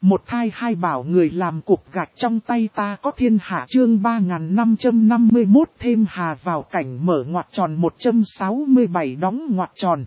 Một thai hai bảo người làm cục gạch trong tay ta có thiên hạ chương 3551 thêm hà vào cảnh mở ngoặc tròn 167 đóng ngoặc tròn.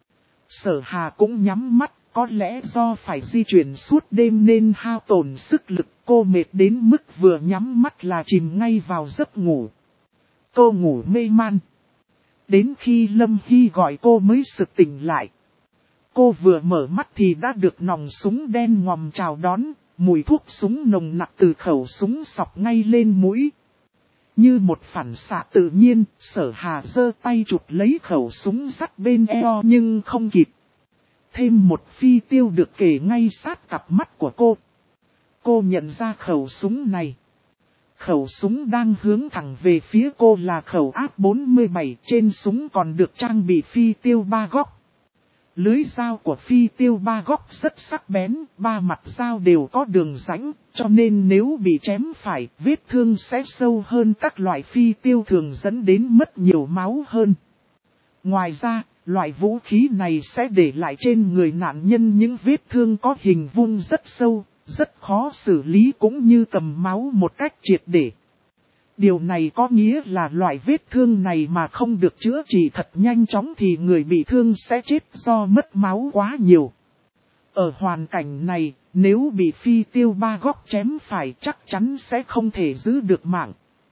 Sở Hà cũng nhắm mắt, có lẽ do phải di chuyển suốt đêm nên hao tổn sức lực, cô mệt đến mức vừa nhắm mắt là chìm ngay vào giấc ngủ. Cô ngủ mê man. Đến khi Lâm Hy gọi cô mới sực tỉnh lại. Cô vừa mở mắt thì đã được nòng súng đen ngòm chào đón, mùi thuốc súng nồng nặc từ khẩu súng xộc ngay lên mũi. Như một phản xạ tự nhiên, Sở Hà giơ tay chụp lấy khẩu súng sắt bên eo nhưng không kịp. Thêm một phi tiêu được kề ngay sát cặp mắt của cô. Cô nhận ra khẩu súng này. Khẩu súng đang hướng thẳng về phía cô là khẩu AK-47, trên súng còn được trang bị phi tiêu 3 góc. Lưới dao của phi tiêu 3 góc rất sắc bén, 3 mặt dao đều có đường rãnh, cho nên nếu bị chém phải, vết thương sẽ sâu hơn các loại phi tiêu thường dẫn đến mất nhiều máu hơn. Ngoài ra, loại vũ khí này sẽ để lại trên người nạn nhân những vết thương có hình vuông rất sâu, rất khó xử lý cũng như cầm máu một cách triệt để. Điều này có nghĩa là loại vết thương này mà không được chữa trị thật nhanh chóng thì người bị thương sẽ chết do mất máu quá nhiều. Ở hoàn cảnh này, nếu bị phi tiêu 3 góc chém phải chắc chắn sẽ không thể giữ được mạng.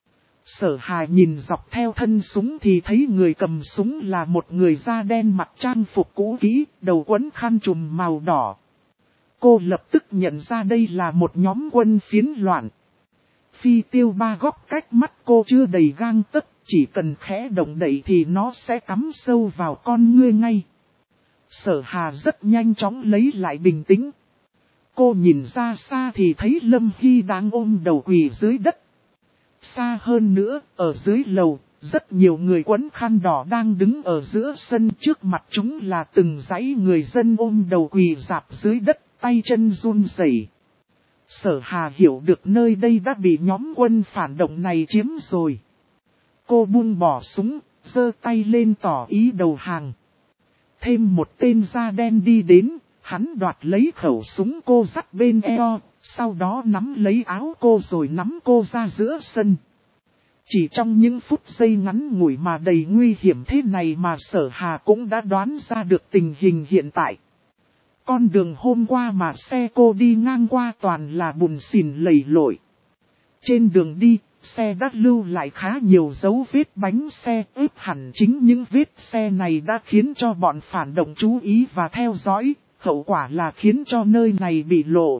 Sở Hà nhìn dọc theo thân súng thì thấy người cầm súng là một người da đen mặc trang phục cũ kỹ, đầu quấn khăn trùm màu đỏ. Cô lập tức nhận ra đây là một nhóm quân phiến loạn. Phi tiêu 3 góc cách mắt cô chưa đầy gang tấc, chỉ cần khẽ động đậy thì nó sẽ cắm sâu vào con ngươi ngay. Sở Hà rất nhanh chóng lấy lại bình tĩnh. Cô nhìn ra xa thì thấy Lâm Hy đang ôm đầu quỳ dưới đất. Xa hơn nữa, ở dưới lầu, rất nhiều người quấn khăn đỏ đang đứng ở giữa sân, trước mặt chúng là từng dãy người dân ôm đầu quỳ rạp dưới đất, tay chân run rẩy. Sở Hà hiểu được nơi đây đã bị nhóm quân phản động này chiếm rồi. Cô buông bỏ súng, giơ tay lên tỏ ý đầu hàng. Thêm một tên da đen đi đến, hắn đoạt lấy khẩu súng cô dắt bên eo, sau đó nắm lấy áo cô rồi nắm cô ra giữa sân. Chỉ trong những phút giây ngắn ngủi mà đầy nguy hiểm thế này mà Sở Hà cũng đã đoán ra được tình hình hiện tại. Con đường hôm qua mà xe cô đi ngang qua toàn là bùn xỉn lầy lội. Trên đường đi, xe đã lưu lại khá nhiều dấu vết bánh xe, ướp hẳn chính những vết xe này đã khiến cho bọn phản động chú ý và theo dõi, hậu quả là khiến cho nơi này bị lộ.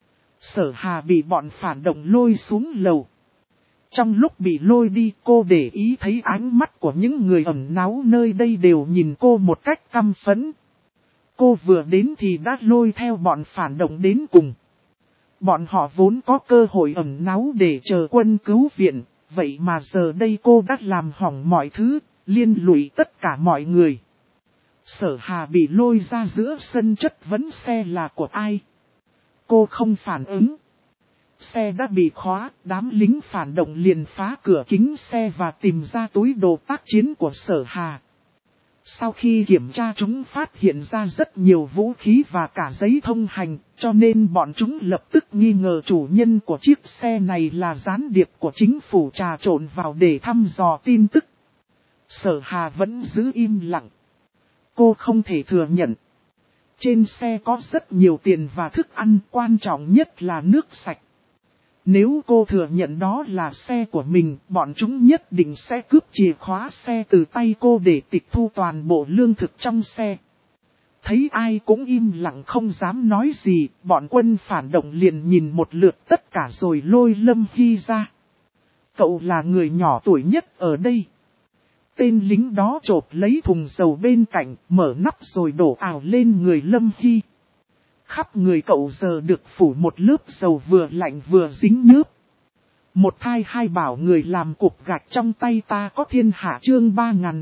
Sở Hà bị bọn phản động lôi xuống lầu. Trong lúc bị lôi đi, cô để ý thấy ánh mắt của những người ẩn náu nơi đây đều nhìn cô một cách căm phẫn. Cô vừa đến thì đã lôi theo bọn phản động đến cùng. Bọn họ vốn có cơ hội ẩn náu để chờ quân cứu viện, vậy mà giờ đây cô đã làm hỏng mọi thứ, liên lụy tất cả mọi người. Sở Hà bị lôi ra giữa sân chất vấn xe là của ai. Cô không phản ứng. Xe đã bị khóa, đám lính phản động liền phá cửa kính xe và tìm ra túi đồ tác chiến của Sở Hà. Sau khi kiểm tra chúng phát hiện ra rất nhiều vũ khí và cả giấy thông hành, cho nên bọn chúng lập tức nghi ngờ chủ nhân của chiếc xe này là gián điệp của chính phủ trà trộn vào để thăm dò tin tức. Sở Hà vẫn giữ im lặng. Cô không thể thừa nhận. Trên xe có rất nhiều tiền và thức ăn, quan trọng nhất là nước sạch. Nếu cô thừa nhận đó là xe của mình, bọn chúng nhất định sẽ cướp chìa khóa xe từ tay cô để tịch thu toàn bộ lương thực trong xe. Thấy ai cũng im lặng không dám nói gì, bọn quân phản động liền nhìn một lượt tất cả rồi lôi Lâm Hy ra. Cậu là người nhỏ tuổi nhất ở đây. Tên lính đó chộp lấy thùng dầu bên cạnh, mở nắp rồi đổ ào lên người Lâm Hy. Khắp người cậu giờ được phủ một lớp dầu vừa lạnh vừa dính nhớp. Một thai hai bảo người làm cục gạch trong tay ta có thiên hạ chương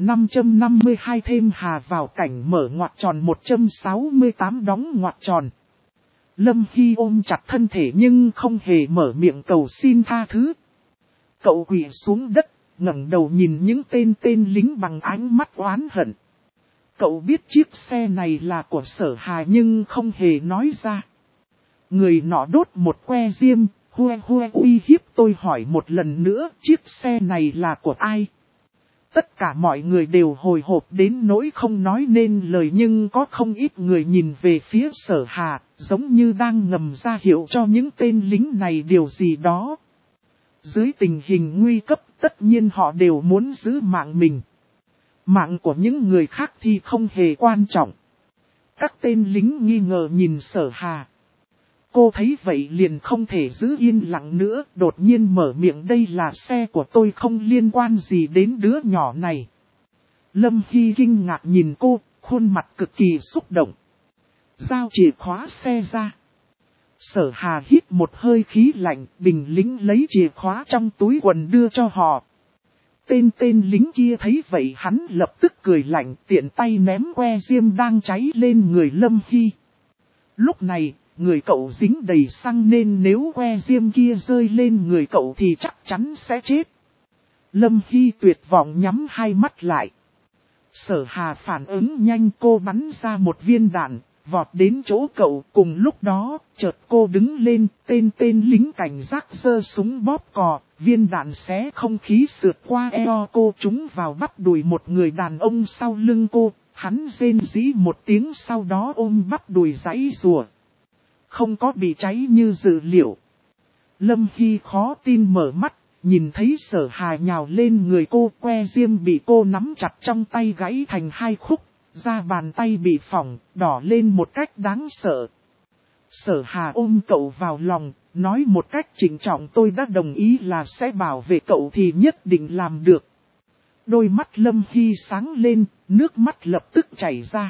3552 thêm hà vào cảnh mở ngoặc tròn 168 đóng ngoặc tròn. Lâm Hy ôm chặt thân thể nhưng không hề mở miệng cầu xin tha thứ. Cậu quỳ xuống đất, ngẩng đầu nhìn những tên lính bằng ánh mắt oán hận. Cậu biết chiếc xe này là của Sở Hà nhưng không hề nói ra. Người nọ đốt một que diêm, hue hue uy hiếp tôi hỏi một lần nữa, chiếc xe này là của ai? Tất cả mọi người đều hồi hộp đến nỗi không nói nên lời, nhưng có không ít người nhìn về phía Sở Hà, giống như đang ngầm ra hiệu cho những tên lính này điều gì đó. Dưới tình hình nguy cấp, tất nhiên họ đều muốn giữ mạng mình. Mạng của những người khác thì không hề quan trọng. Các tên lính nghi ngờ nhìn Sở Hà. Cô thấy vậy liền không thể giữ yên lặng nữa, đột nhiên mở miệng, đây là xe của tôi, không liên quan gì đến đứa nhỏ này. Lâm Hy kinh ngạc nhìn cô, khuôn mặt cực kỳ xúc động. Giao chìa khóa xe ra. Sở Hà hít một hơi khí lạnh, bình lính lấy chìa khóa trong túi quần đưa cho họ. Tên lính kia thấy vậy hắn lập tức cười lạnh, tiện tay ném que diêm đang cháy lên người Lâm Hy. Lúc này, người cậu dính đầy xăng nên nếu que diêm kia rơi lên người cậu thì chắc chắn sẽ chết. Lâm Hy tuyệt vọng nhắm hai mắt lại. Sở Hà phản ứng nhanh, cô bắn ra một viên đạn, vọt đến chỗ cậu. Cùng lúc đó, chợt cô đứng lên, tên lính cảnh giác giơ súng bóp cò, viên đạn xé không khí sượt qua eo cô trúng vào bắp đùi một người đàn ông sau lưng cô. Hắn rên rỉ một tiếng sau đó ôm bắp đùi giãy giụa. Không có bị cháy như dự liệu. Lâm Hy khó tin mở mắt, nhìn thấy Sở Hà nhào lên người cô, que diêm bị cô nắm chặt trong tay gãy thành hai khúc, da bàn tay bị phỏng, đỏ lên một cách đáng sợ. Sở Hà ôm cậu vào lòng, nói một cách trịnh trọng, tôi đã đồng ý là sẽ bảo vệ cậu thì nhất định làm được. Đôi mắt Lâm Hy sáng lên, nước mắt lập tức chảy ra.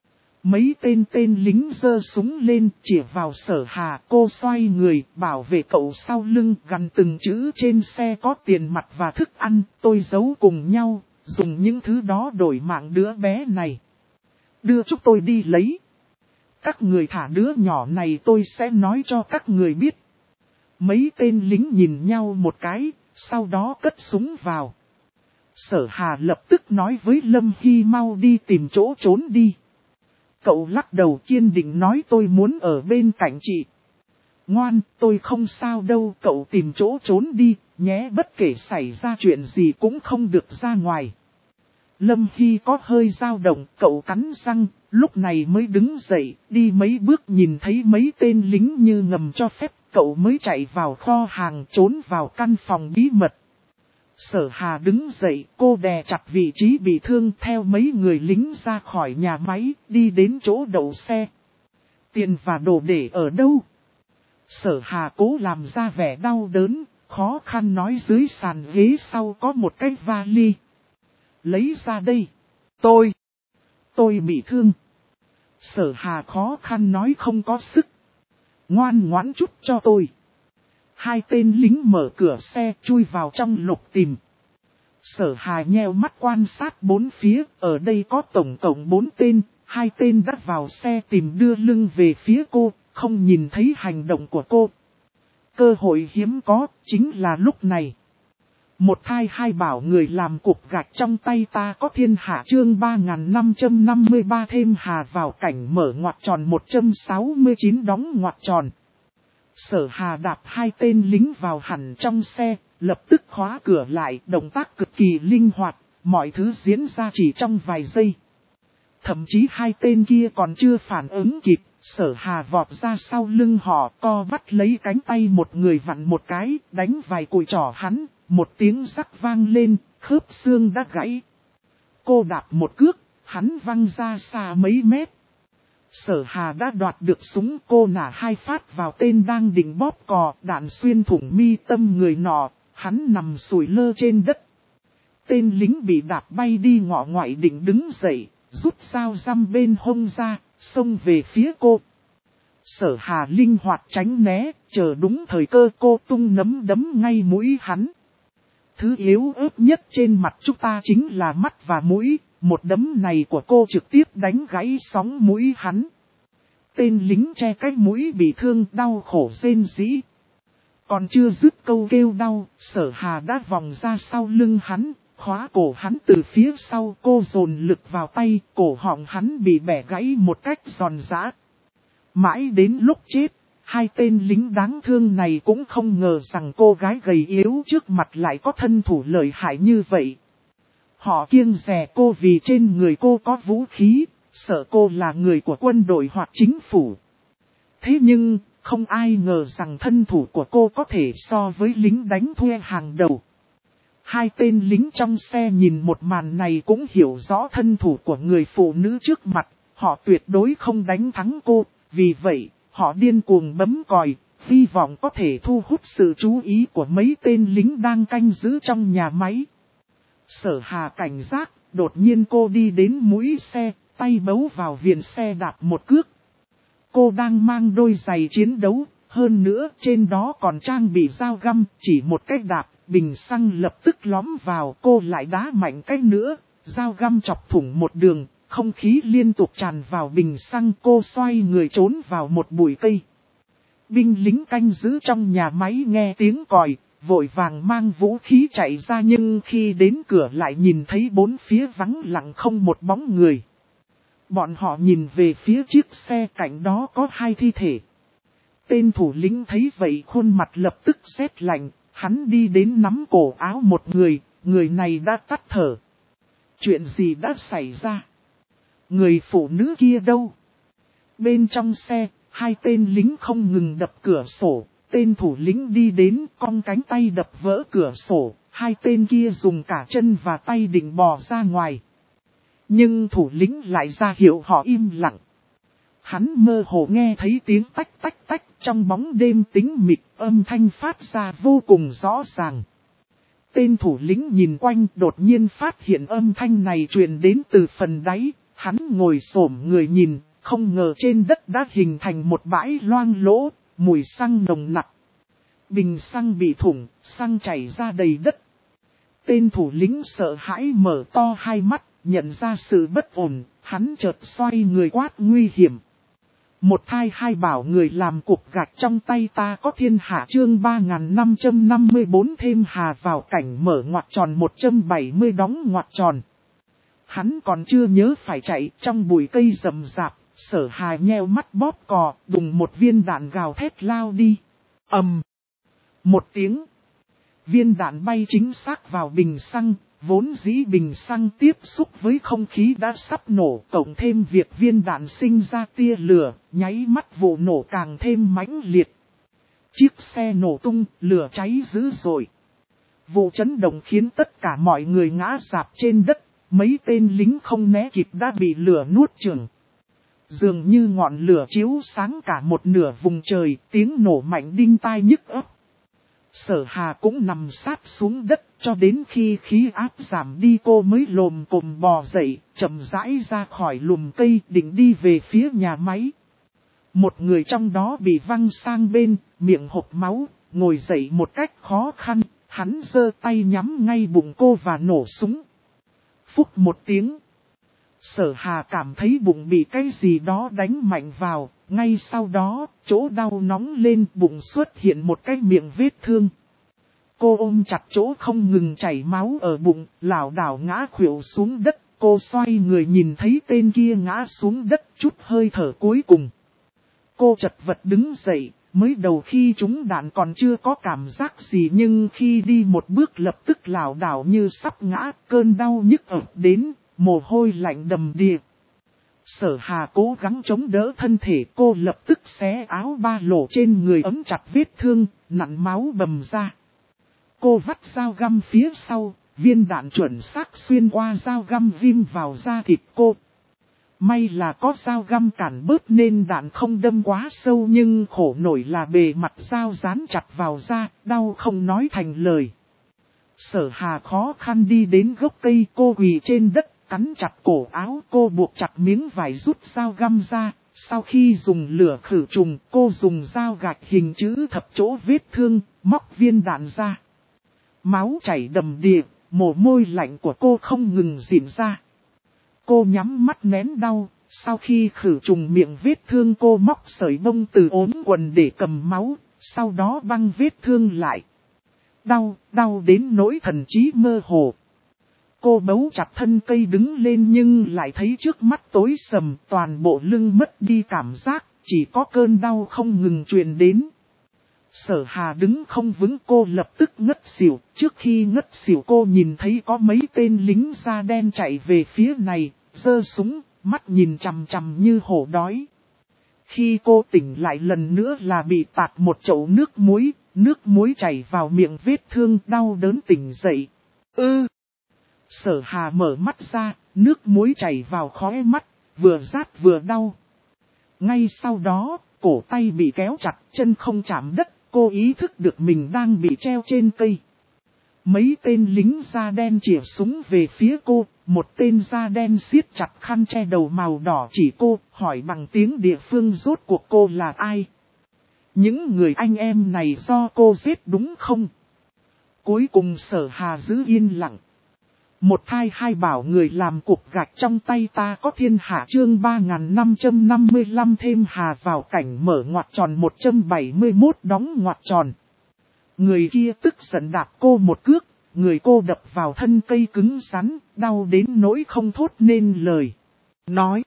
Mấy tên lính giơ súng lên chĩa vào Sở Hà, cô xoay người bảo vệ cậu sau lưng, gằn từng chữ trên xe có tiền mặt và thức ăn, tôi giấu cùng nhau, dùng những thứ đó đổi mạng đứa bé này. Đưa chúng tôi đi lấy. Các người thả đứa nhỏ này tôi sẽ nói cho các người biết. Mấy tên lính nhìn nhau một cái, sau đó cất súng vào. Sở Hà lập tức nói với Lâm Hy mau đi tìm chỗ trốn đi. Cậu lắc đầu kiên định nói tôi muốn ở bên cạnh chị. Ngoan, tôi không sao đâu, cậu tìm chỗ trốn đi, nhé, bất kể xảy ra chuyện gì cũng không được ra ngoài. Lâm Hy có hơi dao động, cậu cắn răng, lúc này mới đứng dậy, đi mấy bước nhìn thấy mấy tên lính như ngầm cho phép, cậu mới chạy vào kho hàng trốn vào căn phòng bí mật. Sở Hà đứng dậy, cô đè chặt vị trí bị thương theo mấy người lính ra khỏi nhà máy, đi đến chỗ đậu xe. Tiền và đồ để ở đâu? Sở Hà cố làm ra vẻ đau đớn, khó khăn nói dưới sàn ghế sau có một cái vali. Lấy ra đây. Tôi bị thương. Sở Hà khó khăn nói không có sức. Ngoan ngoãn chút cho tôi. Hai tên lính mở cửa xe chui vào trong lục tìm. Sở Hà nheo mắt quan sát bốn phía, ở đây có tổng cộng 4 tên, 2 tên đã vào xe tìm đưa lưng về phía cô, không nhìn thấy hành động của cô. Cơ hội hiếm có, chính là lúc này. Một thai hai bảo người làm cục gạch trong tay ta có thiên hạ chương 3553 thêm Hà vào cảnh mở ngoặc tròn 169 đóng ngoặc tròn. Sở Hà đạp hai tên lính vào hẳn trong xe, lập tức khóa cửa lại, động tác cực kỳ linh hoạt, mọi thứ diễn ra chỉ trong vài giây. Thậm chí hai tên kia còn chưa phản ứng kịp, Sở Hà vọt ra sau lưng họ, co bắt lấy cánh tay một người vặn một cái, đánh vài cùi trỏ hắn, một tiếng rắc vang lên, khớp xương đã gãy. Cô đạp một cước, hắn văng ra xa mấy mét. Sở Hà đã đoạt được súng, cô nã 2 phát vào tên đang định bóp cò, đạn xuyên thủng mi tâm người nọ, hắn nằm sủi lơ trên đất. Tên lính bị đạp bay đi ngọ ngoại định đứng dậy, rút dao răm bên hông ra, xông về phía cô. Sở Hà linh hoạt tránh né, chờ đúng thời cơ cô tung nấm đấm ngay mũi hắn. Thứ yếu ớt nhất trên mặt chúng ta chính là mắt và mũi, một đấm này của cô trực tiếp đánh gãy sóng mũi hắn. Tên lính che cái mũi bị thương đau khổ rên rỉ. Còn chưa dứt câu kêu đau, Sở Hà đã vòng ra sau lưng hắn, khóa cổ hắn từ phía sau, cô dồn lực vào tay, cổ họng hắn bị bẻ gãy một cách giòn giã. Mãi đến lúc chết, Hai tên lính đáng thương này cũng không ngờ rằng cô gái gầy yếu trước mặt lại có thân thủ lợi hại như vậy. Họ kiêng dè cô vì trên người cô có vũ khí, sợ cô là người của quân đội hoặc chính phủ. Thế nhưng, không ai ngờ rằng thân thủ của cô có thể so với lính đánh thuê hàng đầu. Hai tên lính trong xe nhìn một màn này cũng hiểu rõ thân thủ của người phụ nữ trước mặt, họ tuyệt đối không đánh thắng cô, vì vậy, họ điên cuồng bấm còi, hy vọng có thể thu hút sự chú ý của mấy tên lính đang canh giữ trong nhà máy. Sở Hà cảnh giác, đột nhiên cô đi đến mũi xe, tay bấu vào viền xe đạp một cước. Cô đang mang đôi giày chiến đấu, hơn nữa trên đó còn trang bị dao găm, chỉ một cách đạp, bình xăng lập tức lõm vào, cô lại đá mạnh cách nữa, dao găm chọc thủng một đường, không khí liên tục tràn vào bình xăng, cô xoay người trốn vào một bụi cây. Binh lính canh giữ trong nhà máy nghe tiếng còi, vội vàng mang vũ khí chạy ra, nhưng khi đến cửa lại nhìn thấy bốn phía vắng lặng không một bóng người. Bọn họ nhìn về phía chiếc xe cạnh đó có hai thi thể. Tên thủ lĩnh thấy vậy khuôn mặt lập tức sét lạnh, hắn đi đến nắm cổ áo một người này đã tắt thở. Chuyện gì đã xảy ra? Người phụ nữ kia đâu? Bên trong xe, hai tên lính không ngừng đập cửa sổ, tên thủ lĩnh đi đến cong cánh tay đập vỡ cửa sổ, hai tên kia dùng cả chân và tay định bò ra ngoài. Nhưng thủ lĩnh lại ra hiệu họ im lặng. Hắn mơ hồ nghe thấy tiếng tách tách tách trong bóng đêm tĩnh mịch, âm thanh phát ra vô cùng rõ ràng. Tên thủ lĩnh nhìn quanh đột nhiên phát hiện âm thanh này truyền đến từ phần đáy, hắn ngồi xổm người nhìn, không ngờ trên đất đã hình thành một bãi loang lỗ, mùi xăng nồng nặc. Bình xăng bị thủng, xăng chảy ra đầy đất. Tên thủ lĩnh sợ hãi mở to hai mắt, nhận ra sự bất ổn, hắn chợt xoay người quát nguy hiểm. Một thai hai bảo người làm cục gạch trong tay ta có thiên hạ chương 3554 thêm hà vào cảnh mở ngoặc tròn 170 đóng ngoặc tròn. Hắn còn chưa nhớ phải chạy trong bụi cây rậm rạp, Sở Hà nheo mắt bóp cò, đùng một viên đạn gào thét lao đi. Một tiếng. Viên đạn bay chính xác vào bình xăng, vốn dĩ bình xăng tiếp xúc với không khí đã sắp nổ, cộng thêm việc viên đạn sinh ra tia lửa, nháy mắt vụ nổ càng thêm mãnh liệt. Chiếc xe nổ tung, lửa cháy dữ dội. Vụ chấn động khiến tất cả mọi người ngã rạp trên đất, mấy tên lính không né kịp đã bị lửa nuốt chửng. Dường như ngọn lửa chiếu sáng cả một nửa vùng trời, tiếng nổ mạnh đinh tai nhức óc. Sở Hà cũng nằm sát xuống đất cho đến khi khí áp giảm đi cô mới lồm cồm bò dậy, chậm rãi ra khỏi lùm cây định đi về phía nhà máy. Một người trong đó bị văng sang bên, miệng hộc máu, ngồi dậy một cách khó khăn, hắn giơ tay nhắm ngay bụng cô và nổ súng. Phúc một tiếng. Sở Hà cảm thấy bụng bị cái gì đó đánh mạnh vào, ngay sau đó, chỗ đau nóng lên bụng xuất hiện một cái miệng vết thương. Cô ôm chặt chỗ không ngừng chảy máu ở bụng, lảo đảo ngã khuỵu xuống đất, cô xoay người nhìn thấy tên kia ngã xuống đất chút hơi thở cuối cùng. Cô chật vật đứng dậy, mới đầu khi trúng đạn còn chưa có cảm giác gì nhưng khi đi một bước lập tức lảo đảo như sắp ngã, cơn đau nhức ập đến. Mồ hôi lạnh đầm đìa. Sở Hà cố gắng chống đỡ thân thể, cô lập tức xé áo ba lỗ trên người ấm chặt vết thương, nặn máu bầm ra. Cô vắt dao găm phía sau, viên đạn chuẩn xác xuyên qua dao găm ghim vào da thịt cô. May là có dao găm cản bớt nên đạn không đâm quá sâu, nhưng khổ nổi là bề mặt dao dán chặt vào da, đau không nói thành lời. Sở Hà khó khăn đi đến gốc cây, cô quỳ trên đất. Cắn chặt cổ áo, cô buộc chặt miếng vải rút dao găm ra, sau khi dùng lửa khử trùng, cô dùng dao gạch hình chữ thập chỗ vết thương, móc viên đạn ra. Máu chảy đầm đìa, mồ hôi lạnh của cô không ngừng rỉn ra. Cô nhắm mắt nén đau, sau khi khử trùng miệng vết thương cô móc sợi bông từ ốm quần để cầm máu, sau đó băng vết thương lại. Đau đến nỗi thần trí mơ hồ. Cô bấu chặt thân cây đứng lên nhưng lại thấy trước mắt tối sầm, toàn bộ lưng mất đi cảm giác, chỉ có cơn đau không ngừng truyền đến. Sở Hà đứng không vững, cô lập tức ngất xỉu. Trước khi ngất xỉu cô nhìn thấy có mấy tên lính da đen chạy về phía này, giơ súng, mắt nhìn chằm chằm như hổ đói. Khi cô tỉnh lại lần nữa là bị tạt một chậu nước muối chảy vào miệng, vết thương đau đớn tỉnh dậy. Sở Hà mở mắt ra, nước muối chảy vào khóe mắt, vừa rát vừa đau. Ngay sau đó, cổ tay bị kéo chặt, chân không chạm đất, cô ý thức được mình đang bị treo trên cây. Mấy tên lính da đen chĩa súng về phía cô, một tên da đen siết chặt khăn che đầu màu đỏ chỉ cô, hỏi bằng tiếng địa phương rốt cuộc cô là ai. Những người anh em này do cô giết đúng không? Cuối cùng Sở Hà giữ yên lặng. Một thai hai bảo người làm cục gạch trong tay ta có thiên hạ, chương 3555 thêm hà vào cảnh mở ngoặc tròn 171 đóng ngoặc tròn. Người kia tức giận đạp cô một cước, người cô đập vào thân cây cứng rắn, đau đến nỗi không thốt nên lời. Nói.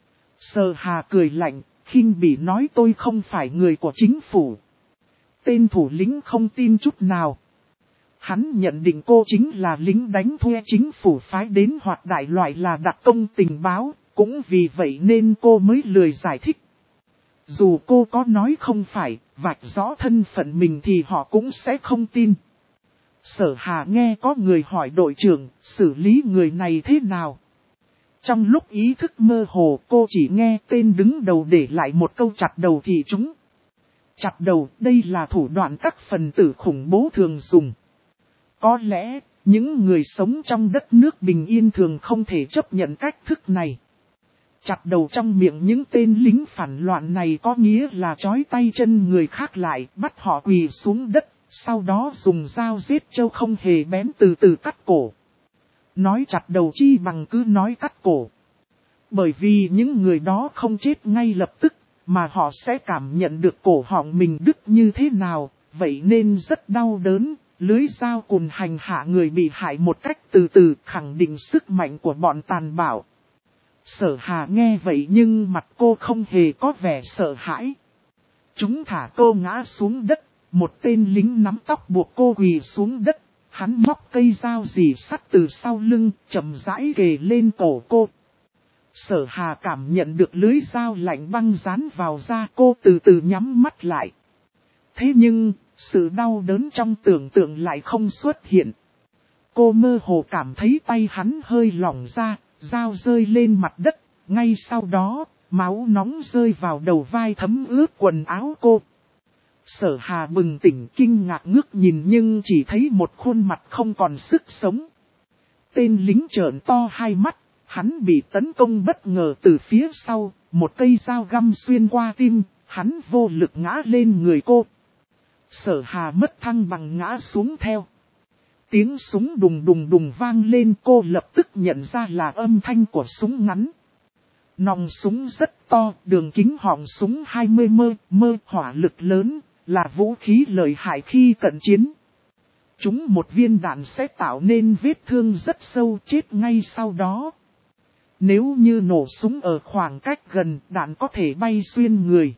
Sở Hà cười lạnh, khinh bỉ nói tôi không phải người của chính phủ. Tên thủ lĩnh không tin chút nào. Hắn nhận định cô chính là lính đánh thuê chính phủ phái đến, hoặc đại loại là đặc công tình báo, cũng vì vậy nên cô mới lười giải thích. Dù cô có nói không phải, vạch rõ thân phận mình thì họ cũng sẽ không tin. Sở Hà nghe có người hỏi đội trưởng, xử lý người này thế nào? Trong lúc ý thức mơ hồ, cô chỉ nghe tên đứng đầu để lại một câu chặt đầu thì chúng. Chặt đầu, đây là thủ đoạn các phần tử khủng bố thường dùng. Có lẽ, những người sống trong đất nước bình yên thường không thể chấp nhận cách thức này. Chặt đầu trong miệng những tên lính phản loạn này có nghĩa là trói tay chân người khác lại, bắt họ quỳ xuống đất, sau đó dùng dao giết trâu không hề bén, từ từ cắt cổ. Nói chặt đầu chi bằng cứ nói cắt cổ. Bởi vì những người đó không chết ngay lập tức, mà họ sẽ cảm nhận được cổ họng mình đứt như thế nào, vậy nên rất đau đớn. Lưới dao cùn hành hạ người bị hại một cách từ từ, khẳng định sức mạnh của bọn tàn bạo. Sở Hà nghe vậy nhưng mặt cô không hề có vẻ sợ hãi. Chúng thả cô ngã xuống đất, một tên lính nắm tóc buộc cô quỳ xuống đất. Hắn móc cây dao rỉ sắt từ sau lưng, chậm rãi kề lên cổ cô. Sở Hà cảm nhận được lưới dao lạnh băng dán vào da cô, từ từ nhắm mắt lại. Thế nhưng, sự đau đớn trong tưởng tượng lại không xuất hiện. Cô mơ hồ cảm thấy tay hắn hơi lỏng ra, dao rơi lên mặt đất, ngay sau đó, máu nóng rơi vào đầu vai thấm ướt quần áo cô. Sở Hà bừng tỉnh kinh ngạc ngước nhìn nhưng chỉ thấy một khuôn mặt không còn sức sống. Tên lính trợn to hai mắt, hắn bị tấn công bất ngờ từ phía sau, một cây dao găm xuyên qua tim, hắn vô lực ngã lên người cô. Sở Hà mất thăng bằng ngã xuống theo. Tiếng súng đùng đùng đùng vang lên, cô lập tức nhận ra là âm thanh của súng ngắn. Nòng súng rất to, đường kính họng súng 20 mơ, hỏa lực lớn, là vũ khí lợi hại khi cận chiến. Chúng một viên đạn sẽ tạo nên vết thương rất sâu, chết ngay sau đó. Nếu như nổ súng ở khoảng cách gần, đạn có thể bay xuyên người.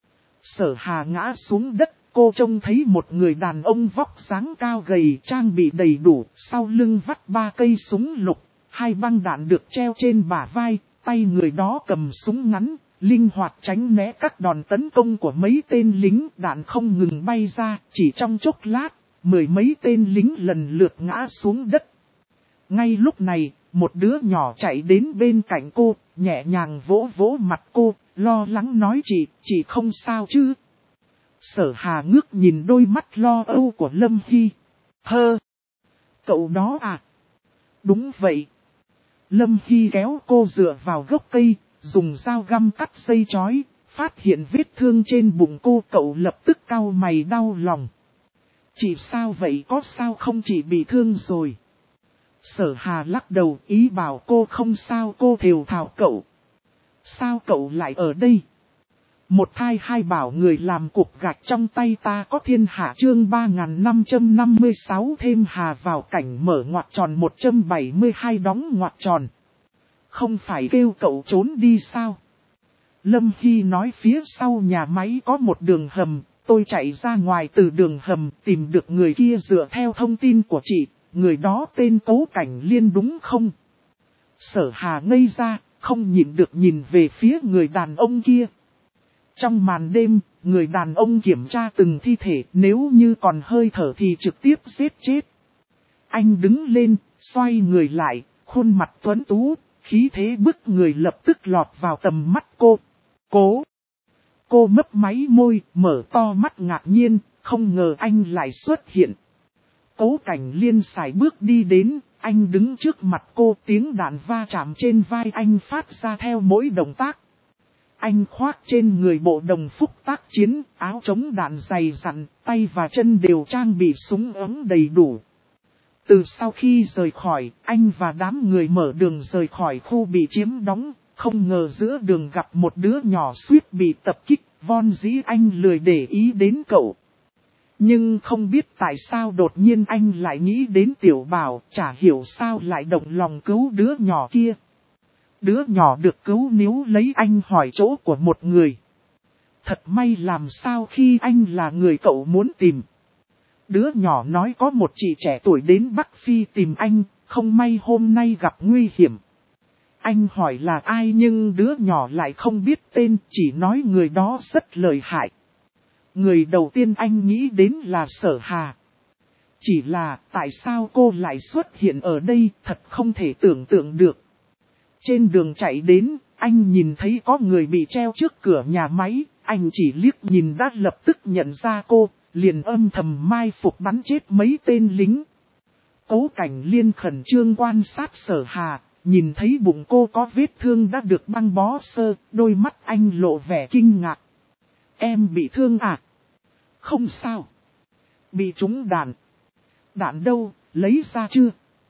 Sở Hà ngã xuống đất. Cô trông thấy một người đàn ông vóc dáng cao gầy, trang bị đầy đủ, sau lưng vắt 3 cây súng lục, 2 băng đạn được treo trên bả vai, tay người đó cầm súng ngắn, linh hoạt tránh né các đòn tấn công của mấy tên lính, đạn không ngừng bay ra, chỉ trong chốc lát, 10 mấy tên lính lần lượt ngã xuống đất. Ngay lúc này, một đứa nhỏ chạy đến bên cạnh cô, nhẹ nhàng vỗ vỗ mặt cô, lo lắng nói chị không sao chứ? Sở Hà ngước nhìn đôi mắt lo âu của Lâm Hy. Cậu đó à? Đúng vậy. Lâm Hy kéo cô dựa vào gốc cây, dùng dao găm cắt dây chói, phát hiện vết thương trên bụng cô, cậu lập tức cau mày đau lòng. Chị sao vậy, có sao không, chị bị thương rồi? Sở Hà lắc đầu, ý bảo cô không sao. Cô thều thào cậu. Sao cậu lại ở đây? Một thai hai bảo người làm cục gạch trong tay ta có thiên hạ, chương 3556 thêm hà vào cảnh mở ngoặc tròn 172 đóng ngoặc tròn. Không phải kêu cậu trốn đi sao? Lâm Hy nói phía sau nhà máy có một đường hầm, tôi chạy ra ngoài từ đường hầm tìm được người kia dựa theo thông tin của chị, người đó tên Cố Cảnh Liên đúng không? Sở Hà ngây ra, không nhịn được nhìn về phía người đàn ông kia. Trong màn đêm, người đàn ông kiểm tra từng thi thể, nếu như còn hơi thở thì trực tiếp giết chết. Anh đứng lên, xoay người lại, khuôn mặt tuấn tú, khí thế bức người lập tức lọt vào tầm mắt cô. Cô mấp máy môi, mở to mắt ngạc nhiên, không ngờ anh lại xuất hiện. Cố Cảnh Liên sải bước đi đến, anh đứng trước mặt cô, tiếng đạn va chạm trên vai anh phát ra theo mỗi động tác. Anh khoác trên người bộ đồng phục tác chiến, áo chống đạn dày dặn, tay và chân đều trang bị súng ống đầy đủ. Từ sau khi rời khỏi, anh và đám người mở đường rời khỏi khu bị chiếm đóng, không ngờ giữa đường gặp một đứa nhỏ suýt bị tập kích, von dĩ anh lười để ý đến cậu. Nhưng không biết tại sao đột nhiên anh lại nghĩ đến Tiểu Bảo, chả hiểu sao lại động lòng cứu đứa nhỏ kia. Đứa nhỏ được cứu níu lấy anh hỏi chỗ của một người. Thật may làm sao khi anh là người cậu muốn tìm. Đứa nhỏ nói có một chị trẻ tuổi đến Bắc Phi tìm anh, không may hôm nay gặp nguy hiểm. Anh hỏi là ai nhưng đứa nhỏ lại không biết tên, chỉ nói người đó rất lợi hại. Người đầu tiên anh nghĩ đến là Sở Hà. Chỉ là tại sao cô lại xuất hiện ở đây thật không thể tưởng tượng được. Trên đường chạy đến, anh nhìn thấy có người bị treo trước cửa nhà máy, anh chỉ liếc nhìn đã lập tức nhận ra cô, liền âm thầm mai phục bắn chết mấy tên lính. Cố Cảnh Liên khẩn trương quan sát Sở Hà, nhìn thấy bụng cô có vết thương đã được băng bó sơ, đôi mắt anh lộ vẻ kinh ngạc. Em bị thương à? Không sao. Bị trúng đạn. Đạn đâu, lấy ra chưa?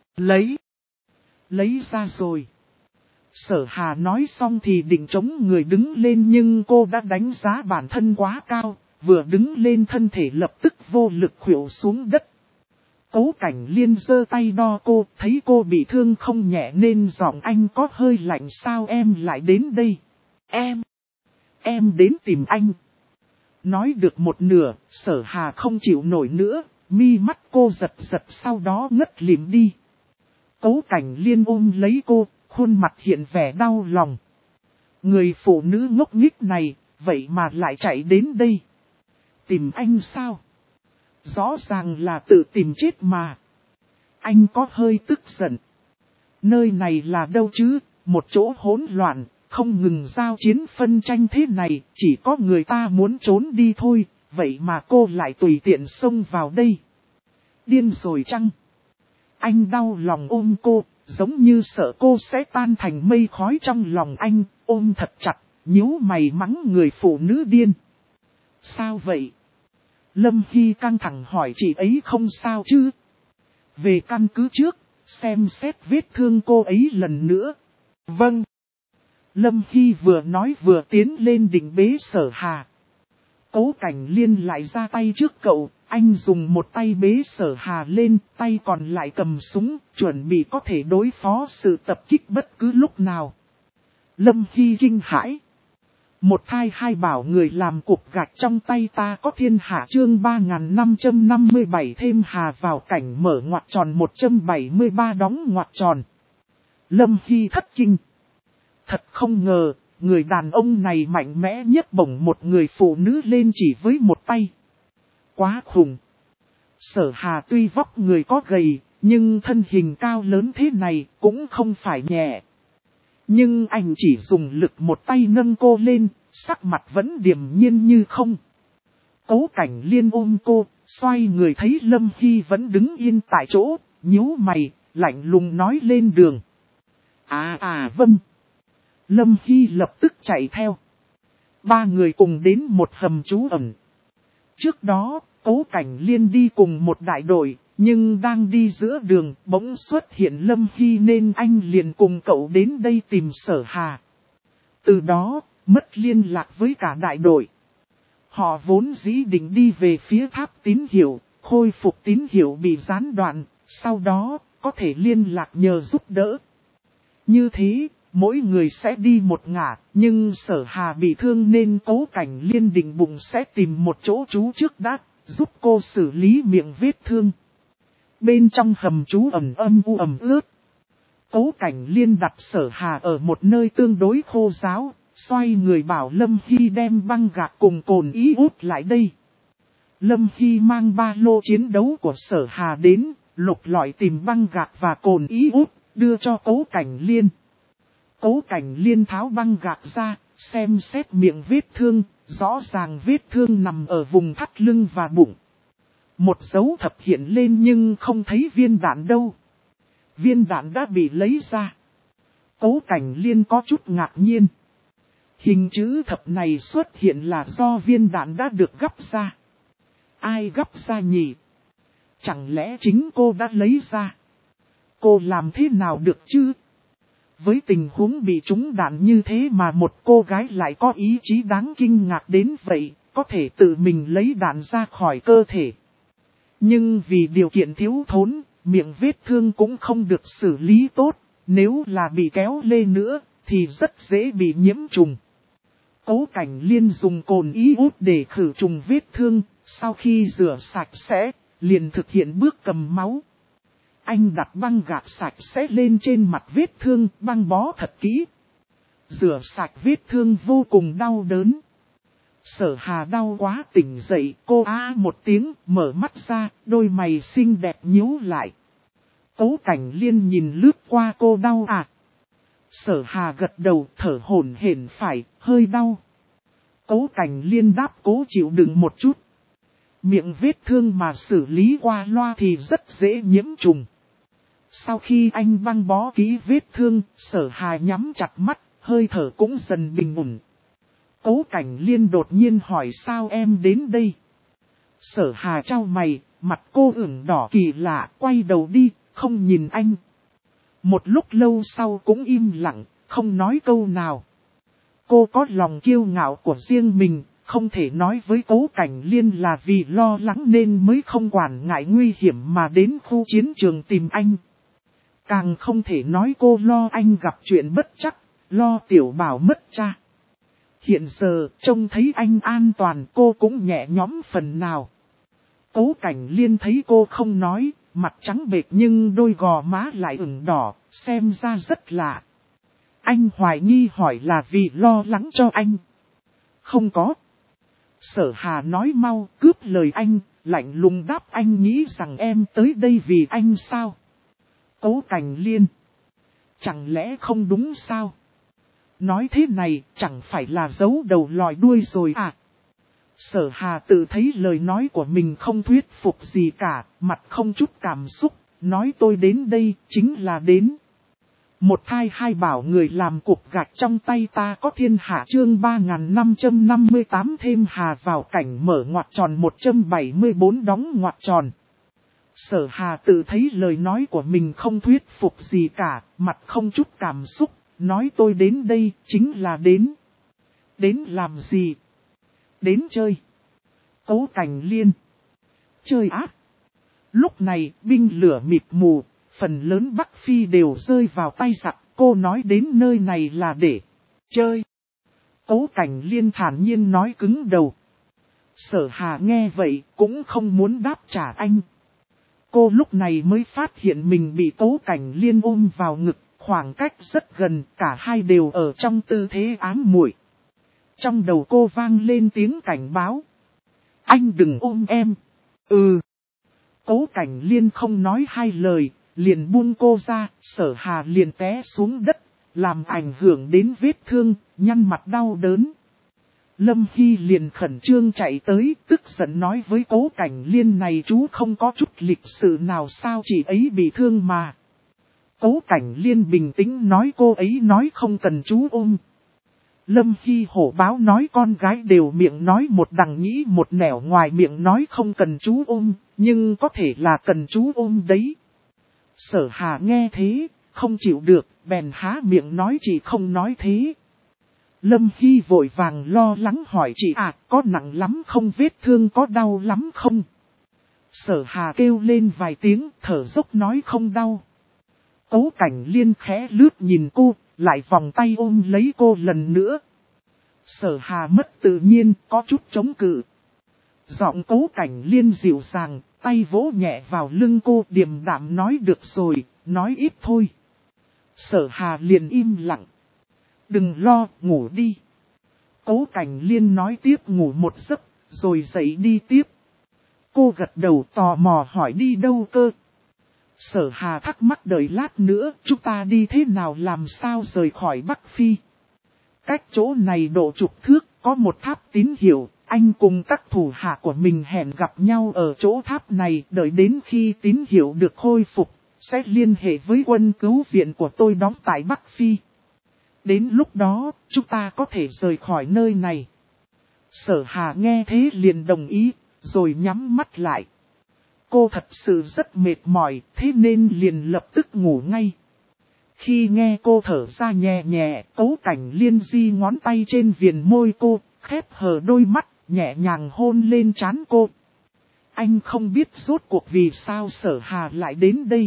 Lấy ra rồi. Sở Hà nói xong thì định chống người đứng lên nhưng cô đã đánh giá bản thân quá cao, vừa đứng lên thân thể lập tức vô lực khuỵu xuống đất. Cố Cảnh Liên giơ tay đo cô, thấy cô bị thương không nhẹ nên giọng anh có hơi lạnh. Sao em lại đến đây? Em đến tìm anh. Nói được một nửa, Sở Hà không chịu nổi nữa, mi mắt cô giật giật sau đó ngất lịm đi. Cố Cảnh Liên ôm lấy cô, khuôn mặt hiện vẻ đau lòng. Người phụ nữ ngốc nghếch này, vậy mà lại chạy đến đây. Tìm anh sao? Rõ ràng là tự tìm chết mà. Anh có hơi tức giận. Nơi này là đâu chứ, một chỗ hỗn loạn, không ngừng giao chiến phân tranh thế này, chỉ có người ta muốn trốn đi thôi, vậy mà cô lại tùy tiện xông vào đây. Điên rồi chăng? Anh đau lòng ôm cô, giống như sợ cô sẽ tan thành mây khói trong lòng anh, ôm thật chặt, nhíu mày mắng người phụ nữ điên. Sao vậy? Lâm Hy căng thẳng hỏi chị ấy không sao chứ? Về căn cứ trước, xem xét vết thương cô ấy lần nữa. Vâng. Lâm Hy vừa nói vừa tiến lên định bế Sở Hà. Cố Cảnh Liên lại ra tay trước cậu, anh dùng một tay bế Sở Hà lên, tay còn lại cầm súng, chuẩn bị có thể đối phó sự tập kích bất cứ lúc nào. Lâm Hy kinh hãi. Một thai hai bảo người làm cục gạch trong tay ta có thiên hạ chương 3557 thêm hà vào cảnh mở ngoặc tròn 173 đóng ngoặc tròn. Lâm Hy thất kinh. Thật không ngờ, người đàn ông này mạnh mẽ nhấc bổng một người phụ nữ lên chỉ với một tay. Quá khủng. Sở Hà tuy vóc người có gầy, nhưng thân hình cao lớn thế này cũng không phải nhẹ. Nhưng anh chỉ dùng lực một tay nâng cô lên, sắc mặt vẫn điềm nhiên như không. Cố Cảnh Liên ôm cô, xoay người thấy Lâm Hy vẫn đứng yên tại chỗ, nhíu mày, lạnh lùng nói lên đường. Vâng. Lâm Hy lập tức chạy theo. Ba người cùng đến một hầm trú ẩn. Trước đó, Cố Cảnh Liên đi cùng một đại đội, nhưng đang đi giữa đường bỗng xuất hiện Lâm Hy nên anh liền cùng cậu đến đây tìm Sở Hà. Từ đó, mất liên lạc với cả đại đội. Họ vốn dĩ định đi về phía tháp tín hiệu, khôi phục tín hiệu bị gián đoạn, sau đó có thể liên lạc nhờ giúp đỡ. Như thế, mỗi người sẽ đi một ngả, nhưng Sở Hà bị thương nên Cố Cảnh Liên định bụng sẽ tìm một chỗ trú trước đã, giúp cô xử lý miệng vết thương. Bên trong hầm trú ẩm ẩm ướt. Cố Cảnh Liên đặt Sở Hà ở một nơi tương đối khô ráo, xoay người bảo Lâm Hy đem băng gạc cùng cồn ý út lại đây. Lâm Hy mang ba lô chiến đấu của Sở Hà đến, lục lọi tìm băng gạc và cồn ý út, đưa cho Cố Cảnh Liên. Cố Cảnh Liên tháo băng gạc ra, xem xét miệng vết thương, rõ ràng vết thương nằm ở vùng thắt lưng và bụng. Một dấu thập hiện lên nhưng không thấy viên đạn đâu. Viên đạn đã bị lấy ra. Cố Cảnh Liên có chút ngạc nhiên. Hình chữ thập này xuất hiện là do viên đạn đã được gắp ra. Ai gắp ra nhỉ? Chẳng lẽ chính cô đã lấy ra? Cô làm thế nào được chứ? Với tình huống bị trúng đạn như thế mà một cô gái lại có ý chí đáng kinh ngạc đến vậy, có thể tự mình lấy đạn ra khỏi cơ thể. Nhưng vì điều kiện thiếu thốn, miệng vết thương cũng không được xử lý tốt, nếu là bị kéo lê nữa, thì rất dễ bị nhiễm trùng. Cố Cảnh Liên dùng cồn ý út để khử trùng vết thương, sau khi rửa sạch sẽ, liền thực hiện bước cầm máu. Anh đặt băng gạc sạch sẽ lên trên mặt vết thương, băng bó thật kỹ. Rửa sạch vết thương vô cùng đau đớn. Sở Hà đau quá tỉnh dậy, cô một tiếng, mở mắt ra, đôi mày xinh đẹp nhíu lại. Cố Cảnh Liên nhìn lướt qua cô đau à. Sở Hà gật đầu, thở hổn hển phải, hơi đau. Cố Cảnh Liên đáp cố chịu đựng một chút. Miệng vết thương mà xử lý qua loa thì rất dễ nhiễm trùng. Sau khi anh băng bó kỹ vết thương, Sở Hà nhắm chặt mắt, hơi thở cũng dần bình ổn. Cố Cảnh Liên đột nhiên hỏi sao em đến đây. Sở Hà trao mày, mặt cô ửng đỏ kỳ lạ, quay đầu đi, không nhìn anh. Một lúc lâu sau cũng im lặng, không nói câu nào. Cô có lòng kiêu ngạo của riêng mình, không thể nói với Cố Cảnh Liên là vì lo lắng nên mới không quản ngại nguy hiểm mà đến khu chiến trường tìm anh. Càng không thể nói cô lo anh gặp chuyện bất trắc, lo Tiểu Bảo mất cha. Hiện giờ, trông thấy anh an toàn cô cũng nhẹ nhõm phần nào. Cố Cảnh Liên thấy cô không nói, mặt trắng bệch nhưng đôi gò má lại ửng đỏ, xem ra rất lạ. Anh hoài nghi hỏi là vì lo lắng cho anh. Không có. Sở Hà nói mau, cướp lời anh, lạnh lùng đáp anh nghĩ rằng em tới đây vì anh sao? Cố Cảnh Liên. Chẳng lẽ không đúng sao? Nói thế này chẳng phải là giấu đầu lòi đuôi rồi à? Sở Hà tự thấy lời nói của mình không thuyết phục gì cả, mặt không chút cảm xúc, nói tôi đến đây chính là đến. Một thai hai bảo người làm cục gạch trong tay ta có thiên hạ chương 3558 thêm Hà vào cảnh mở ngoặc tròn 174 đóng ngoặc tròn. Sở Hà tự thấy lời nói của mình không thuyết phục gì cả, mặt không chút cảm xúc, nói tôi đến đây chính là đến. Đến làm gì? Đến chơi. Cố Cảnh Liên. Chơi á. Lúc này binh lửa mịt mù, phần lớn Bắc Phi đều rơi vào tay giặc, cô nói đến nơi này là để chơi. Cố Cảnh Liên thản nhiên nói cứng đầu. Sở Hà nghe vậy cũng không muốn đáp trả anh. Cô lúc này mới phát hiện mình bị Cố Cảnh Liên ôm vào ngực, khoảng cách rất gần, cả hai đều ở trong tư thế ám muội. Trong đầu cô vang lên tiếng cảnh báo. Anh đừng ôm em. Ừ. Cố Cảnh Liên không nói hai lời, liền buông cô ra, Sở Hà liền té xuống đất, làm ảnh hưởng đến vết thương, nhăn mặt đau đớn. Lâm Hy liền khẩn trương chạy tới, tức giận nói với Cố Cảnh Liên này chú không có chút lịch sự nào sao chị ấy bị thương mà. Cố Cảnh Liên bình tĩnh nói cô ấy nói không cần chú ôm. Lâm Hy hổ báo nói con gái đều miệng nói một đằng nghĩ một nẻo ngoài miệng nói không cần chú ôm, nhưng có thể là cần chú ôm đấy. Sở Hà nghe thế, không chịu được, bèn há miệng nói chị không nói thế. Lâm Hy vội vàng lo lắng hỏi chị có nặng lắm không, vết thương có đau lắm không? Sở Hà kêu lên vài tiếng, thở dốc nói không đau. Cố Cảnh Liên khẽ lướt nhìn cô, lại vòng tay ôm lấy cô lần nữa. Sở Hà mất tự nhiên, có chút chống cự. Giọng Cố Cảnh Liên dịu dàng, tay vỗ nhẹ vào lưng cô, điềm đạm nói được rồi, nói ít thôi. Sở Hà liền im lặng. Đừng lo, ngủ đi. Cố Cảnh Liên nói tiếp ngủ một giấc, rồi dậy đi tiếp. Cô gật đầu tò mò hỏi đi đâu cơ. Sở Hà thắc mắc đợi lát nữa, chúng ta đi thế nào làm sao rời khỏi Bắc Phi. Cách chỗ này độ chục thước, có một tháp tín hiệu, anh cùng các thủ hạ của mình hẹn gặp nhau ở chỗ tháp này, đợi đến khi tín hiệu được khôi phục, sẽ liên hệ với quân cứu viện của tôi đóng tại Bắc Phi. Đến lúc đó, chúng ta có thể rời khỏi nơi này. Sở Hà nghe thế liền đồng ý, rồi nhắm mắt lại. Cô thật sự rất mệt mỏi, thế nên liền lập tức ngủ ngay. Khi nghe cô thở ra nhẹ nhẹ, Cố Cảnh Liên di ngón tay trên viền môi cô, khép hờ đôi mắt, nhẹ nhàng hôn lên trán cô. Anh không biết rốt cuộc vì sao Sở Hà lại đến đây.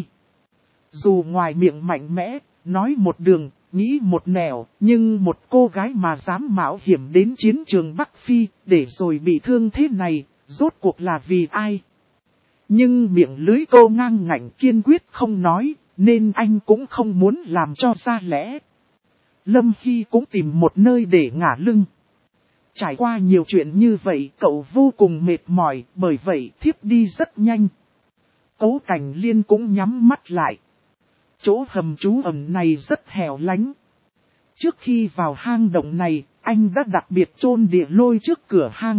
Dù ngoài miệng mạnh mẽ, nói một đường, nghĩ một nẻo, nhưng một cô gái mà dám mạo hiểm đến chiến trường Bắc Phi, để rồi bị thương thế này, rốt cuộc là vì ai? Nhưng miệng lưới cô ngang ngạnh kiên quyết không nói, nên anh cũng không muốn làm cho ra lẽ. Lâm Hy cũng tìm một nơi để ngả lưng. Trải qua nhiều chuyện như vậy, cậu vô cùng mệt mỏi, bởi vậy thiếp đi rất nhanh. Cố Cảnh Liên cũng nhắm mắt lại. Chỗ hầm trú ẩn này rất hẻo lánh. Trước khi vào hang động này, anh đã đặc biệt chôn địa lôi trước cửa hang.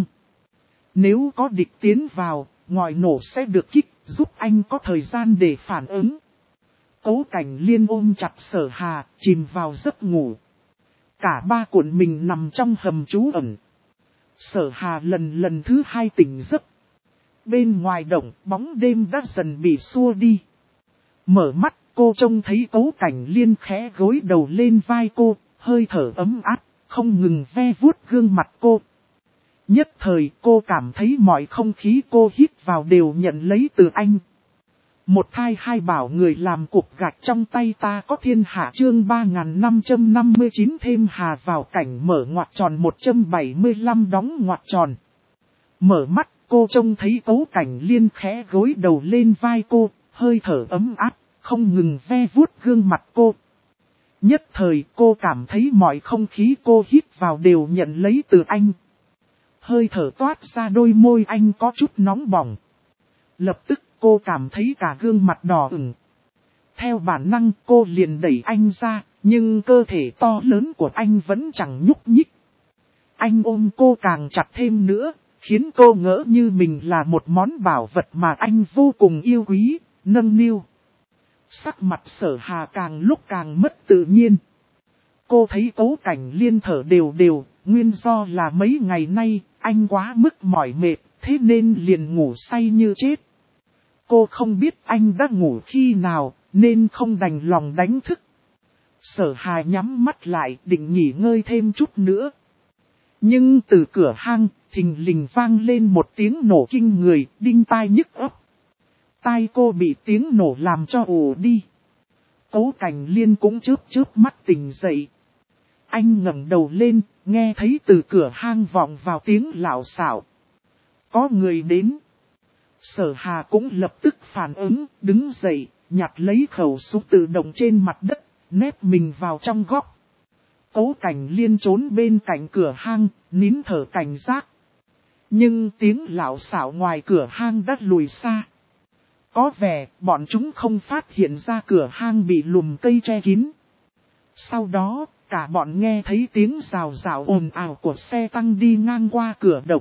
Nếu có địch tiến vào, ngòi nổ sẽ được kích, giúp anh có thời gian để phản ứng. Cố Cảnh Liên ôm chặt Sở Hà, chìm vào giấc ngủ. Cả ba cuộn mình nằm trong hầm trú ẩn. Sở Hà lần thứ hai tỉnh giấc. Bên ngoài động, bóng đêm đã dần bị xua đi. Mở mắt, cô trông thấy Cố Cảnh Liên khẽ gối đầu lên vai cô, hơi thở ấm áp, không ngừng ve vuốt gương mặt cô. Nhất thời cô cảm thấy mọi không khí cô hít vào đều nhận lấy từ anh. Một thai hai bảo người làm cục gạch trong tay ta có thiên hạ chương 3559 thêm hà vào cảnh mở ngoặc tròn 175 đóng ngoặc tròn. Mở mắt cô trông thấy Cố Cảnh Liên khẽ gối đầu lên vai cô, hơi thở ấm áp, không ngừng ve vuốt gương mặt cô. Nhất thời cô cảm thấy mọi không khí cô hít vào đều nhận lấy từ anh. Hơi thở toát ra đôi môi anh có chút nóng bỏng. Lập tức cô cảm thấy cả gương mặt đỏ ửng. Theo bản năng cô liền đẩy anh ra, nhưng cơ thể to lớn của anh vẫn chẳng nhúc nhích. Anh ôm cô càng chặt thêm nữa, khiến cô ngỡ như mình là một món bảo vật mà anh vô cùng yêu quý, nâng niu. Sắc mặt Sở Hà càng lúc càng mất tự nhiên. Cô thấy Cố Cảnh Liên thở đều đều, nguyên do là mấy ngày nay, anh quá mức mỏi mệt, thế nên liền ngủ say như chết. Cô không biết anh đã ngủ khi nào, nên không đành lòng đánh thức. Sở Hà nhắm mắt lại định nghỉ ngơi thêm chút nữa. Nhưng từ cửa hang, thình lình vang lên một tiếng nổ kinh người, đinh tai nhức óc. Tai cô bị tiếng nổ làm cho ù đi. Cố Cảnh Liên cũng chớp mắt tỉnh dậy. Anh ngẩng đầu lên, nghe thấy từ cửa hang vọng vào tiếng lạo xạo. Có người đến. Sở Hà cũng lập tức phản ứng, đứng dậy, nhặt lấy khẩu súng tự động trên mặt đất, nép mình vào trong góc. Cố Cảnh Liên trốn bên cạnh cửa hang, nín thở cảnh giác. Nhưng tiếng lạo xạo ngoài cửa hang đã lùi xa. Có vẻ bọn chúng không phát hiện ra cửa hang bị lùm cây che kín. Sau đó, cả bọn nghe thấy tiếng rào rào ồn ào của xe tăng đi ngang qua cửa động.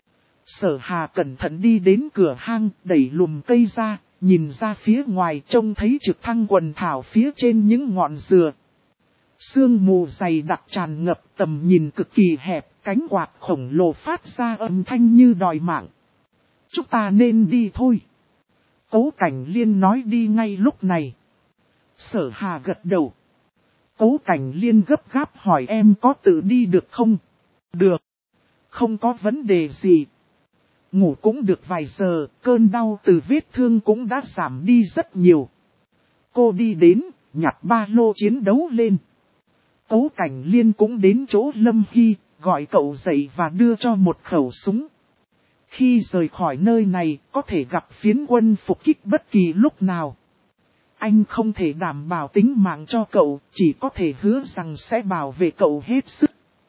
Sở Hà cẩn thận đi đến cửa hang, đẩy lùm cây ra, nhìn ra phía ngoài trông thấy trực thăng quần thảo phía trên những ngọn dừa. Sương mù dày đặc tràn ngập, tầm nhìn cực kỳ hẹp, cánh quạt khổng lồ phát ra âm thanh như đòi mạng. Chúng ta nên đi thôi. Cố Cảnh Liên nói đi ngay lúc này. Sở Hà gật đầu. Cố Cảnh Liên gấp gáp hỏi em có tự đi được không? Được. Không có vấn đề gì. Ngủ cũng được vài giờ, cơn đau từ vết thương cũng đã giảm đi rất nhiều. Cô đi đến, nhặt ba lô chiến đấu lên. Cố Cảnh Liên cũng đến chỗ Lâm Hy, gọi cậu dậy và đưa cho một khẩu súng. Khi rời khỏi nơi này, có thể gặp phiến quân phục kích bất kỳ lúc nào. Anh không thể đảm bảo tính mạng cho cậu, chỉ có thể hứa rằng sẽ bảo vệ cậu hết sức.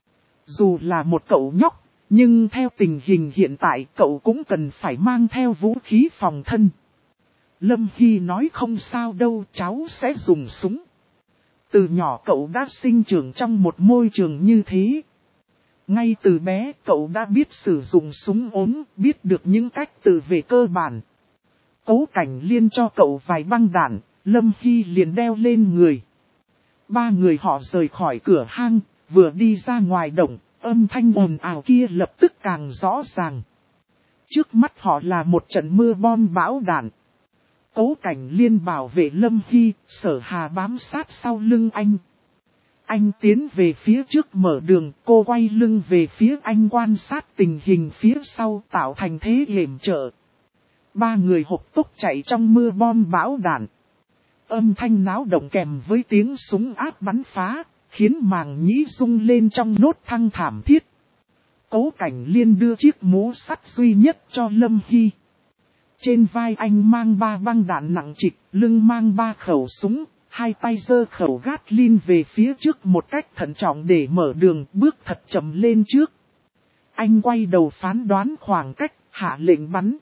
Dù là một cậu nhóc, nhưng theo tình hình hiện tại cậu cũng cần phải mang theo vũ khí phòng thân. Lâm Hy nói không sao đâu, cháu sẽ dùng súng. Từ nhỏ cậu đã sinh trưởng trong một môi trường như thế. Ngay từ bé cậu đã biết sử dụng súng ốm, biết được những cách tự vệ cơ bản. Cố Cảnh Liên cho cậu vài băng đạn, Lâm Hy liền đeo lên người. Ba người họ rời khỏi cửa hang, vừa đi ra ngoài động, âm thanh ồn ào kia lập tức càng rõ ràng. Trước mắt họ là một trận mưa bom bão đạn. Cố Cảnh Liên bảo vệ Lâm Hy, Sở Hà bám sát sau lưng anh. Anh tiến về phía trước mở đường, cô quay lưng về phía anh quan sát tình hình phía sau tạo thành thế hiểm trở. Ba người hộc tốc chạy trong mưa bom bão đạn. Âm thanh náo động kèm với tiếng súng áp bắn phá, khiến màng nhĩ rung lên trong nốt thăng thảm thiết. Cố Cảnh Liên đưa chiếc mũ sắt duy nhất cho Lâm Hy. Trên vai anh mang 3 băng đạn nặng trịch, lưng mang 3 khẩu súng, hai tay giơ khẩu Gatling về phía trước một cách thận trọng để mở đường, bước thật chậm lên trước. Anh quay đầu phán đoán khoảng cách, hạ lệnh bắn.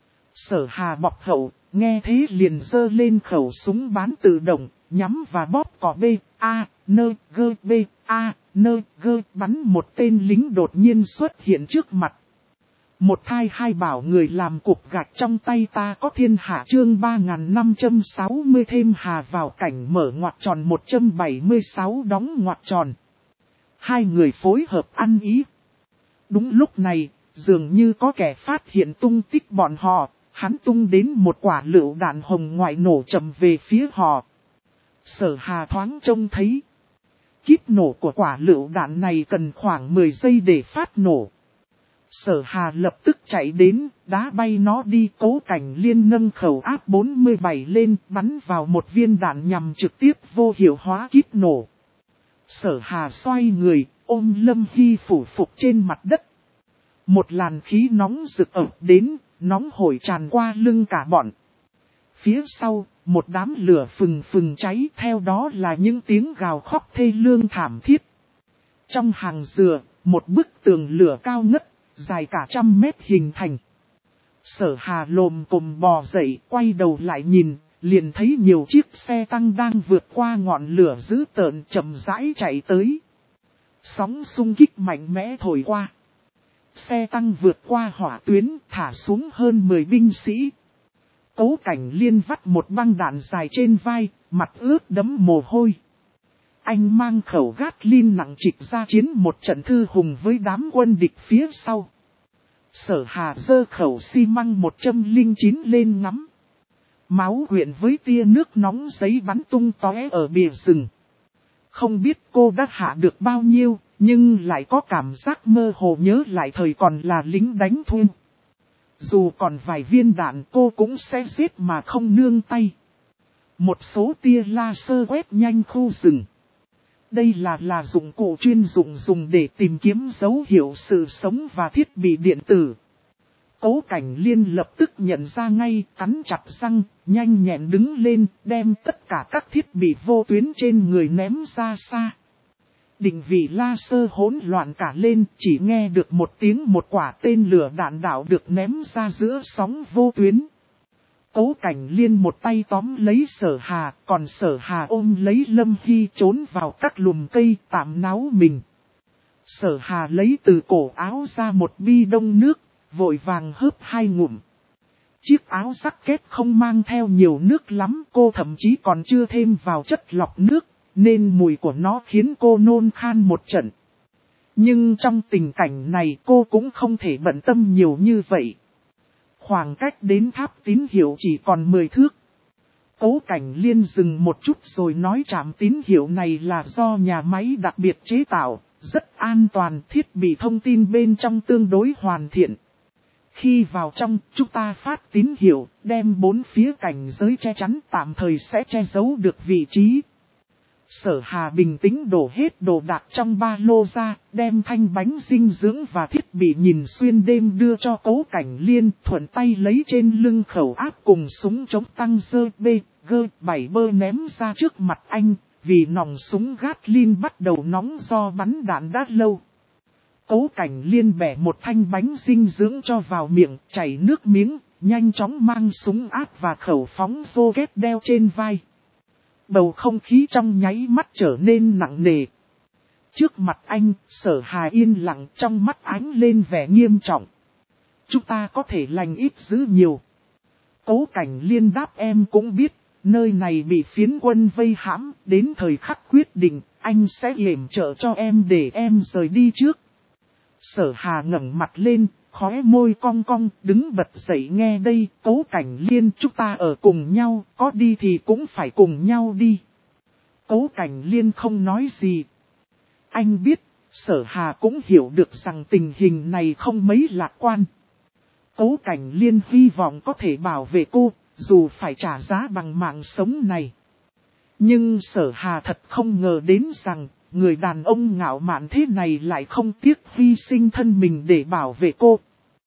Sở Hà bọc hậu, nghe thế liền giơ lên khẩu súng bán tự động, nhắm và bóp cò B, A, N, G, B, A, N, G, bắn một tên lính đột nhiên xuất hiện trước mặt. Một thai hai bảo người làm cục gạch trong tay ta có thiên hạ chương 3560 thêm hà vào cảnh mở ngoặc tròn 176 đóng ngoặc tròn. Hai người phối hợp ăn ý. Đúng lúc này, dường như có kẻ phát hiện tung tích bọn họ, hắn tung đến một quả lựu đạn hồng ngoại nổ chậm về phía họ. Sở Hà thoáng trông thấy. Kíp nổ của quả lựu đạn này cần khoảng 10 giây để phát nổ. Sở Hà lập tức chạy đến, đá bay nó đi. Cố Cảnh Liên nâng khẩu áp 47 lên, bắn vào một viên đạn nhằm trực tiếp vô hiệu hóa kíp nổ. Sở Hà xoay người, ôm Lâm Hy phủ phục trên mặt đất. Một làn khí nóng rực ập đến, nóng hổi tràn qua lưng cả bọn. Phía sau, một đám lửa phừng phừng cháy, theo đó là những tiếng gào khóc thê lương thảm thiết. Trong hàng dừa, một bức tường lửa cao ngất, dài cả 100 mét hình thành. Sở Hà lồm cồm bò dậy, quay đầu lại nhìn, liền thấy nhiều chiếc xe tăng đang vượt qua ngọn lửa dữ tợn chậm rãi chạy tới. Sóng xung kích mạnh mẽ thổi qua. Xe tăng vượt qua hỏa tuyến, thả xuống hơn 10 binh sĩ. Cố Cảnh Liên vắt một băng đạn dài trên vai, mặt ướt đẫm mồ hôi. Anh mang khẩu Gatling nặng trịch ra chiến một trận thư hùng với đám quân địch phía sau. Sở Hà giơ khẩu xi măng 109 lên ngắm. Máu quyện với tia nước nóng giấy bắn tung tóe ở bìa rừng. Không biết cô đã hạ được bao nhiêu, nhưng lại có cảm giác mơ hồ nhớ lại thời còn là lính đánh thuê. Dù còn vài viên đạn cô cũng sẽ giết mà không nương tay. Một số tia laser quét nhanh khu rừng. Đây là dụng cụ chuyên dùng để tìm kiếm dấu hiệu sự sống và thiết bị điện tử. Cố Cảnh Liên lập tức nhận ra ngay, cắn chặt răng, nhanh nhẹn đứng lên, đem tất cả các thiết bị vô tuyến trên người ném ra xa. Định vị laser hỗn loạn cả lên, chỉ nghe được một tiếng một quả tên lửa đạn đạo được ném ra giữa sóng vô tuyến. Cố Cảnh Liên một tay tóm lấy Sở Hà, còn Sở Hà ôm lấy Lâm Hy trốn vào các lùm cây tạm náu mình. Sở Hà lấy từ cổ áo ra một bi đông nước, vội vàng hớp 2 ngụm. Chiếc áo jacket không mang theo nhiều nước lắm, cô thậm chí còn chưa thêm vào chất lọc nước, nên mùi của nó khiến cô nôn khan một trận. Nhưng trong tình cảnh này cô cũng không thể bận tâm nhiều như vậy. Khoảng cách đến tháp tín hiệu chỉ còn 10 thước. Cố Cảnh Liên dừng một chút rồi nói trạm tín hiệu này là do nhà máy đặc biệt chế tạo, rất an toàn, thiết bị thông tin bên trong tương đối hoàn thiện. Khi vào trong, chúng ta phát tín hiệu, đem 4 phía cảnh giới che chắn tạm thời sẽ che giấu được vị trí. Sở Hà bình tĩnh đổ hết đồ đạc trong ba lô ra, đem thanh bánh dinh dưỡng và thiết bị nhìn xuyên đêm đưa cho Cố Cảnh Liên, thuận tay lấy trên lưng khẩu áp cùng súng chống tăng dơ BG-7 bơ ném ra trước mặt anh, vì nòng súng Gatling bắt đầu nóng do bắn đạn đã lâu. Cố Cảnh Liên bẻ một thanh bánh dinh dưỡng cho vào miệng, chảy nước miếng, nhanh chóng mang súng áp và khẩu phóng rocket đeo trên vai. Bầu không khí trong nháy mắt trở nên nặng nề. Trước mặt anh, Sở Hà yên lặng, trong mắt ánh lên vẻ nghiêm trọng. Chúng ta có thể lành ít dữ nhiều. Cố Cảnh Liên đáp em cũng biết, nơi này bị phiến quân vây hãm, đến thời khắc quyết định, anh sẽ yểm trợ cho em để em rời đi trước. Sở Hà ngẩng mặt lên, khóe môi cong cong, đứng bật dậy nghe đây, Cố Cảnh Liên chúng ta ở cùng nhau, có đi thì cũng phải cùng nhau đi. Cố Cảnh Liên không nói gì. Anh biết, Sở Hà cũng hiểu được rằng tình hình này không mấy lạc quan. Cố Cảnh Liên hy vọng có thể bảo vệ cô, dù phải trả giá bằng mạng sống này. Nhưng Sở Hà thật không ngờ đến rằng, người đàn ông ngạo mạn thế này lại không tiếc hy sinh thân mình để bảo vệ cô.